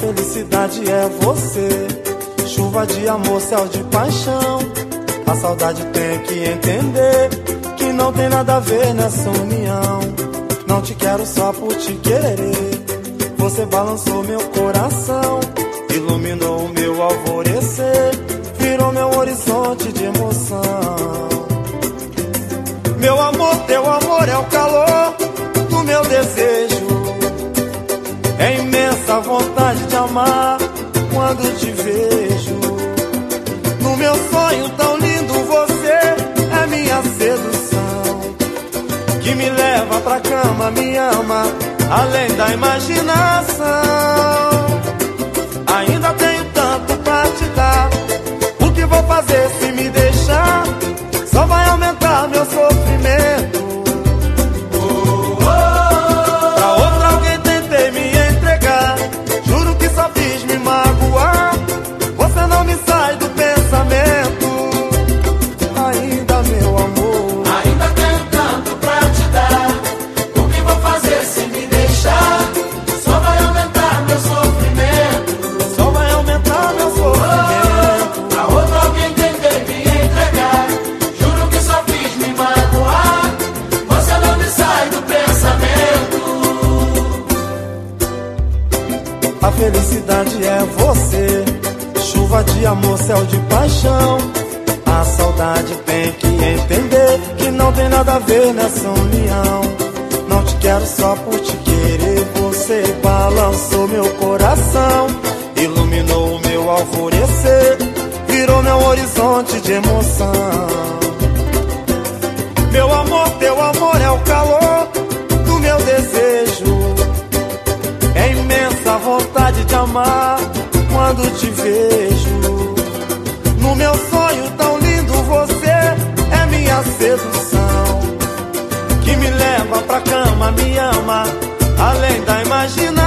felicidade é você, chuva de amor, céu de paixão. A saudade tem que entender que não tem nada a ver nessa união. Não te quero só por te querer. Você balançou meu coração, iluminou o meu alvorecer, virou meu horizonte de emoção. Meu amor, teu amor é o calor do meu desejo, é imensa vontade de amar quando te vejo. No meu sonho tão lindo você é minha sedução, que me leva pra cama, me ama além da imaginação. Ainda tenho tanto pra te dar, o que vou fazer se me deixar? Só vai aumentar meu sofrimento. Pra outra alguém tentei me entregar, juro que só fiz me magoar. Você não me sai do pensamento. Ainda, meu amor, ainda tenho tanto pra te dar, o que vou fazer se me deixar? Só vai aumentar meu sofrimento. só vai aumentar meu sofrimento. Pra outra alguém tentei me entregar, juro que só fiz me magoar. Você não me sai do pensamento. A felicidade é você, chuva de amor, céu de paixão. A saudade tem que entender que não tem nada a ver nessa união. Não te quero só por te querer. Você balançou meu coração, iluminou o meu alvorecer, virou meu horizonte de emoção. Meu amor, teu amor é o calor do meu desejo, é imensa vontade de amar quando te vejo. No meu sonho tão lindo você é minha sedução, que me leva pra cama, me ama além da imaginação.